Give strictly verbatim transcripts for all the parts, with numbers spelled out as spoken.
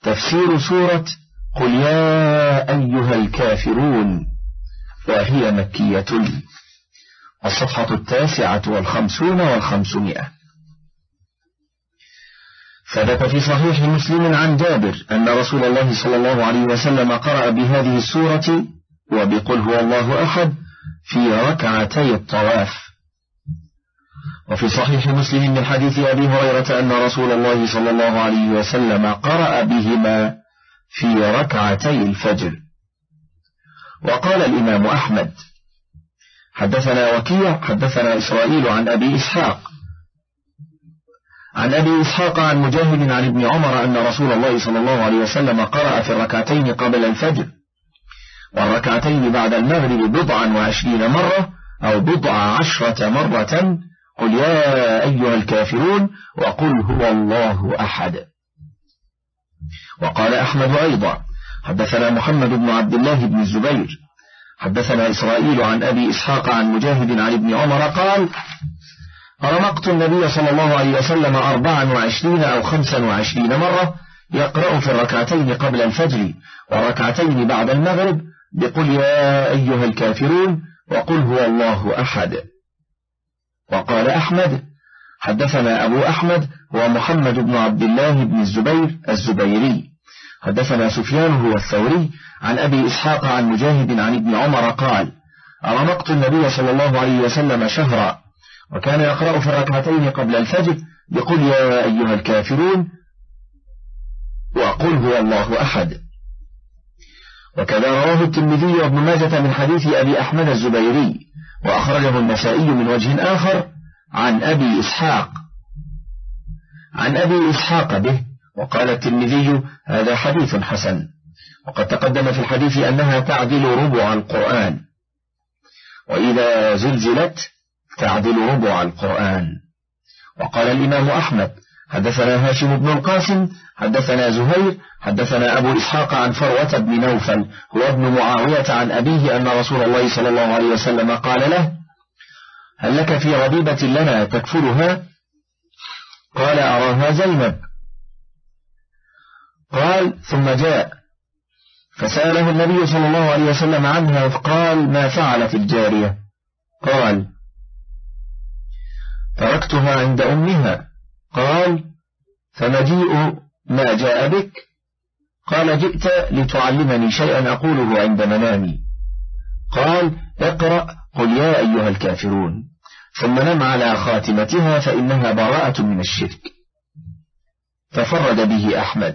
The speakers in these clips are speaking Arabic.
تفسير سورة قل يا أيها الكافرون، وهي مكية، الصفحة التاسعة والخمسون والخمسمائة. ثبت في صحيح مسلم عن جابر أن رسول الله صلى الله عليه وسلم قرأ بهذه السورة وبقل هو الله أحد في ركعتي الطواف. وفي صحيح مسلم من حديث أبي هريرة أن رسول الله صلى الله عليه وسلم قرأ بهما في ركعتي الفجر. وقال الإمام أحمد حدثنا وكيع حدثنا إسرائيل عن أبي إسحاق عن أبي إسحاق عن مجاهد عن ابن عمر أن رسول الله صلى الله عليه وسلم قرأ في الركعتين قبل الفجر والركعتين بعد المغرب بضعا وعشرين مرة أو بضع عشرة مرة قل يا أيها الكافرون وقل هو الله أحد. وقال أحمد أيضا حدثنا محمد بن عبد الله بن الزبير حدثنا إسرائيل عن أبي إسحاق عن مجاهد عن ابن عمر قال رمقت النبي صلى الله عليه وسلم أربعا وعشرين أو خمسا وعشرين مرة يقرأ في الركعتين قبل الفجر والركعتين بعد المغرب بقل يا أيها الكافرون وقل هو الله أحد. وقال أحمد حدثنا أبو أحمد هو محمد بن عبد الله بن الزبير الزبيري حدثنا سفيان هو الثوري عن أبي إسحاق عن مجاهد عن ابن عمر قال رمقت النبي صلى الله عليه وسلم شهرا وكان يقرأ في الركعتين قبل الفجر بقل يا أيها الكافرون وقل هو الله أحد. وكذا رواه الترمذي وابن ماجة من حديث أبي أحمد الزبيري وأخرجه النسائي من وجه آخر عن أبي إسحاق عن أبي إسحاق به. وقال الترمذي هذا حديث حسن. وقد تقدم في الحديث أنها تعدل ربع القرآن، وإذا زلزلت تعدل ربع القرآن. وقال الإمام أحمد حدثنا هاشم بن القاسم حدثنا زهير حدثنا أبو إسحاق عن فروة بن نوفل هو ابن معاوية عن أبيه أن رسول الله صلى الله عليه وسلم قال له هل لك في ربيبة لنا تكفلها؟ قال أراها زينب. قال ثم جاء فسأله النبي صلى الله عليه وسلم عنها فقال ما فعلت الجارية؟ قال تركتها عند أمها. قال فمجيء ما جاء بك؟ قال جئت لتعلمني شيئا أقوله عند منامي. قال اقرأ قل يا أيها الكافرون ثم نم على خاتمتها فإنها براءة من الشرك. تفرد به أحمد.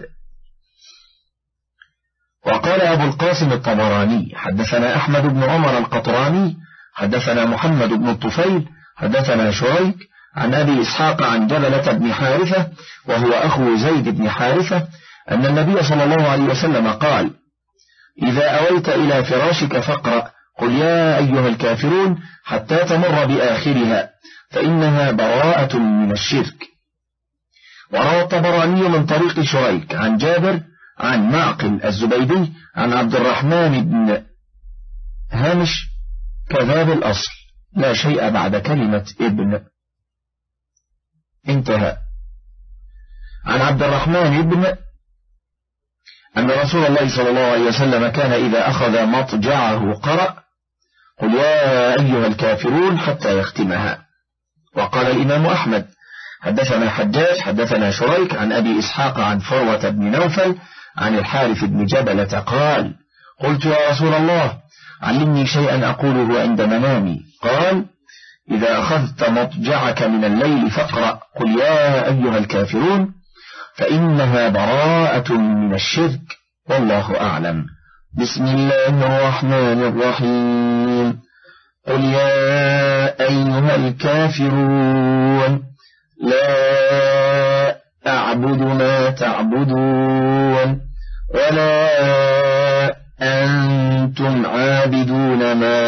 وقال أبو القاسم الطبراني حدثنا أحمد بن عمر القطراني حدثنا محمد بن الطفيل حدثنا شريك عن أبي إسحاق عن جبلة بن حارثة وهو أخو زيد بن حارثة أن النبي صلى الله عليه وسلم قال إذا أويت إلى فراشك فاقرأ قل يا أيها الكافرون حتى تمر بآخرها فإنها براءة من الشرك. وروى الطبراني من طريق شريك عن جابر عن معقل الزبيدي عن عبد الرحمن بن هامش كذاب الأصل لا شيء بعد كلمة ابن. انتهى. عن عبد الرحمن بن أن رسول الله صلى الله عليه وسلم كان إذا أخذ مضجعه قرأ قل يا أيها الكافرون حتى يختمها. وقال الإمام أحمد حدثنا حجاج حدثنا شريك عن أبي إسحاق عن فروة بن نوفل عن الحارث بن جبلة قال قلت يا رسول الله علمني شيئا أقوله عند منامي. قال إذا أخذت مضجعك من الليل فاقرأ قل يا أيها الكافرون فإنها براءة من الشرك والله أعلم. بسم الله الرحمن الرحيم. قل يا أيها الكافرون لا أعبد ما تعبدون ولا أنتم عابدون ما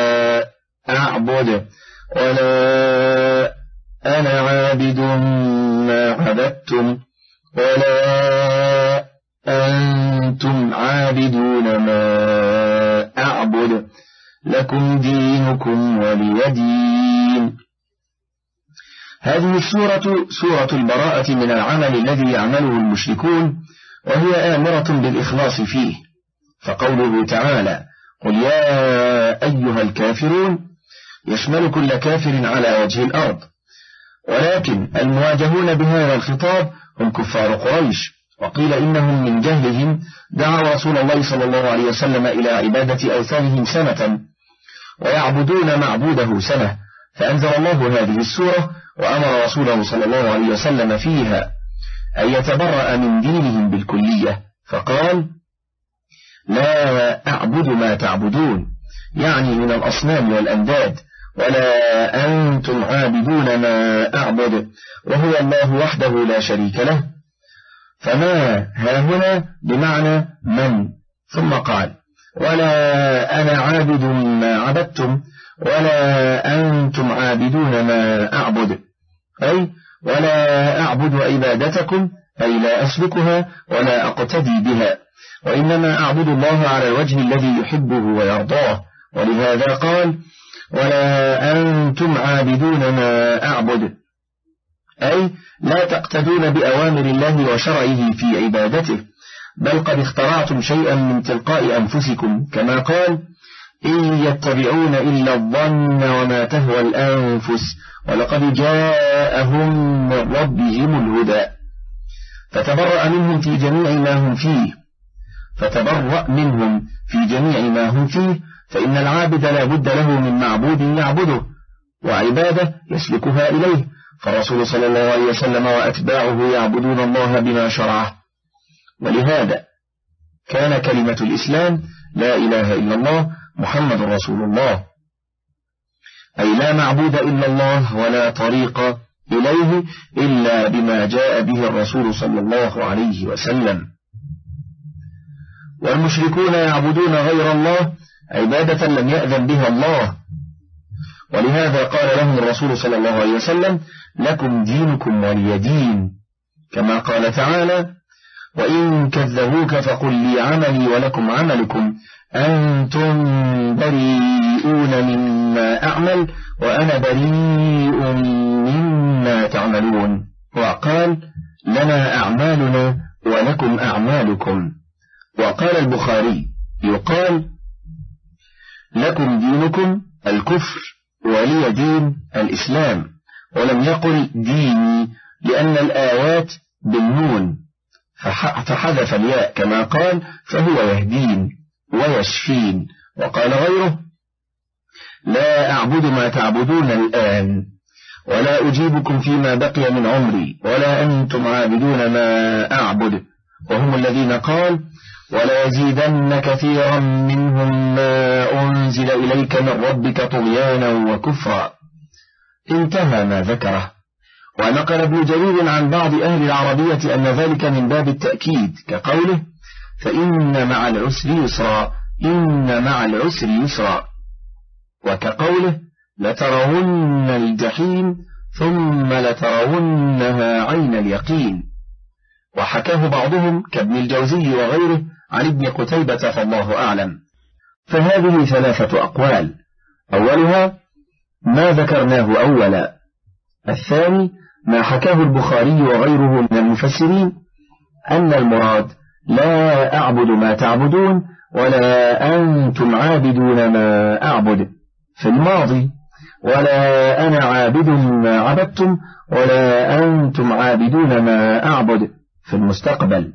أعبد ولا أنا عابد ما عبدتم ولا أنتم عابدون ما أعبد لكم دينكم ولي دين. هذه السورة سورة البراءة من العمل الذي يعمله المشركون وهي آمرة بالإخلاص فيه، فقوله تعالى قل يا أيها الكافرون يشمل كل كافر على وجه الأرض، ولكن المواجهون بهذا الخطاب هم كفار قريش، وقيل إنهم من جهلهم دعوا رسول الله صلى الله عليه وسلم إلى عبادة أوثانهم سنة ويعبدون معبوده سنة، فأنزل الله هذه السورة وأمر رسوله صلى الله عليه وسلم فيها أن يتبرأ من دينهم بالكلية، فقال لا أعبد ما تعبدون، يعني من الأصنام والأنداد، ولا أنتم عابدون ما أعبد، وهو الله وحده لا شريك له. فما ها هنا بمعنى من، ثم قال ولا أنا عابد ما عبدتم ولا أنتم عابدون ما أعبد، أي ولا أعبد عبادتكم، أي لا أسلكها ولا أقتدي بها، وإنما أعبد الله على الوجه الذي يحبه ويرضاه، ولهذا قال ولا أنتم عابدون ما أعبد، أي لا تقتدون بأوامر الله وشرعه في عبادته، بل قد اخترعتم شيئا من تلقاء أنفسكم، كما قال إن يتبعون إلا الظن وما تهوى الأنفس ولقد جاءهم من ربهم الهدى. فتبرأ منهم في جميع ما هم فيه فتبرأ منهم في جميع ما هم فيه فإن العابد لا بد له من معبود يعبده وعبادة يسلكها إليه، فالرسول صلى الله عليه وسلم وأتباعه يعبدون الله بما شرعه. ولهذا كان كلمة الإسلام لا إله إلا الله محمد رسول الله، أي لا معبود إلا الله ولا طريق إليه إلا بما جاء به الرسول صلى الله عليه وسلم. والمشركون يعبدون غير الله عبادة لم يأذن بها الله، ولهذا قال لهم الرسول صلى الله عليه وسلم لكم دينكم ولي دين، كما قال تعالى وإن كذبوك فقل لي عملي ولكم عملكم أنتم بريئون مما أعمل وأنا بريء مما تعملون، وقال لنا أعمالنا ولكم أعمالكم. وقال البخاري يقال لكم دينكم الكفر ولي دين الإسلام، ولم يقل ديني لأن الآيات بالنون فحذف الياء كما قال فهو يهدين ويشفين. وقال غيره لا أعبد ما تعبدون الآن ولا أجيبكم فيما بقي من عمري ولا أنتم عابدون ما أعبد، وهم الذين قال ولا يزيدن كثيرا منهم ما أنزل إليك من ربك طغيانا وكفرا، انتهى ما ذكره. ونقل ابن جرير عن بعض أهل العربية أن ذلك من باب التأكيد كقوله فإن مع العسر يسرا إن مع العسر يسرا، وكقوله لترون الجحيم ثم لترونها عين اليقين. وحكاه بعضهم كابن الجوزي وغيره عن ابن قتيبة فالله أعلم. فهذه ثلاثة أقوال، أولها ما ذكرناه أولا، الثاني ما حكاه البخاري وغيره من المفسرين أن المراد لا أعبد ما تعبدون ولا أنتم عابدون ما أعبد في الماضي، ولا أنا عابد ما عبدتم ولا أنتم عابدون ما أعبد في المستقبل.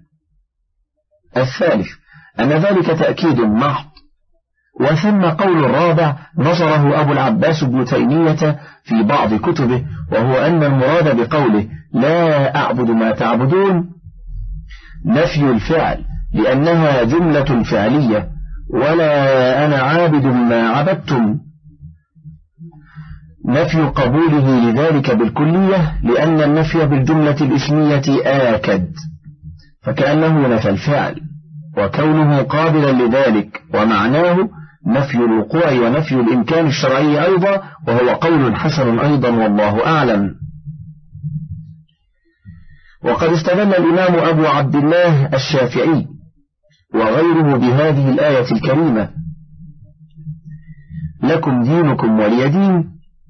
الثالث أن ذلك تأكيد محض. وثم قول الرابع نظره أبو العباس ابن تيمية في بعض كتبه، وهو أن المراد بقوله لا أعبد ما تعبدون نفي الفعل لأنها جملة فعلية، ولا أنا عابد ما عبدتم نفي قبوله لذلك بالكلية لأن النفي بالجملة الاسمية آكد، فكأنه نفى الفعل وكونه قابلا لذلك، ومعناه نفي الوقوع ونفي الإمكان الشرعي أيضا، وهو قول حسن أيضا والله أعلم. وقد استدل الإمام أبو عبد الله الشافعي وغيره بهذه الآية الكريمة لكم دينكم ولي دين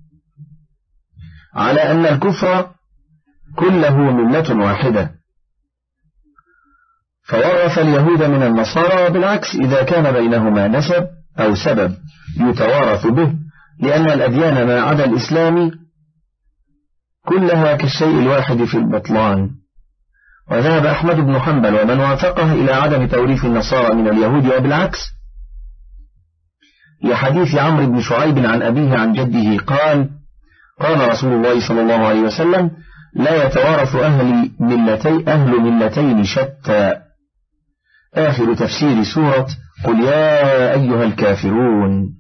على أن الكفر كله ملة واحدة، فورث اليهود من النصارى، بالعكس إذا كان بينهما نسب أو سبب يتوارث به، لأن الأديان ما عدا الإسلام كلها كالشيء الواحد في البطلان. وذهب أحمد بن حنبل ومن وافقه إلى عدم توريث النصارى من اليهود وبالعكس، لحديث عمرو بن شعيب عن أبيه عن جده قال: قال رسول الله صلى الله عليه وسلم: لا يتوارث أهل ملتي أهل ملتين شتى. آخر تفسير سورة قل يا أيها الكافرون.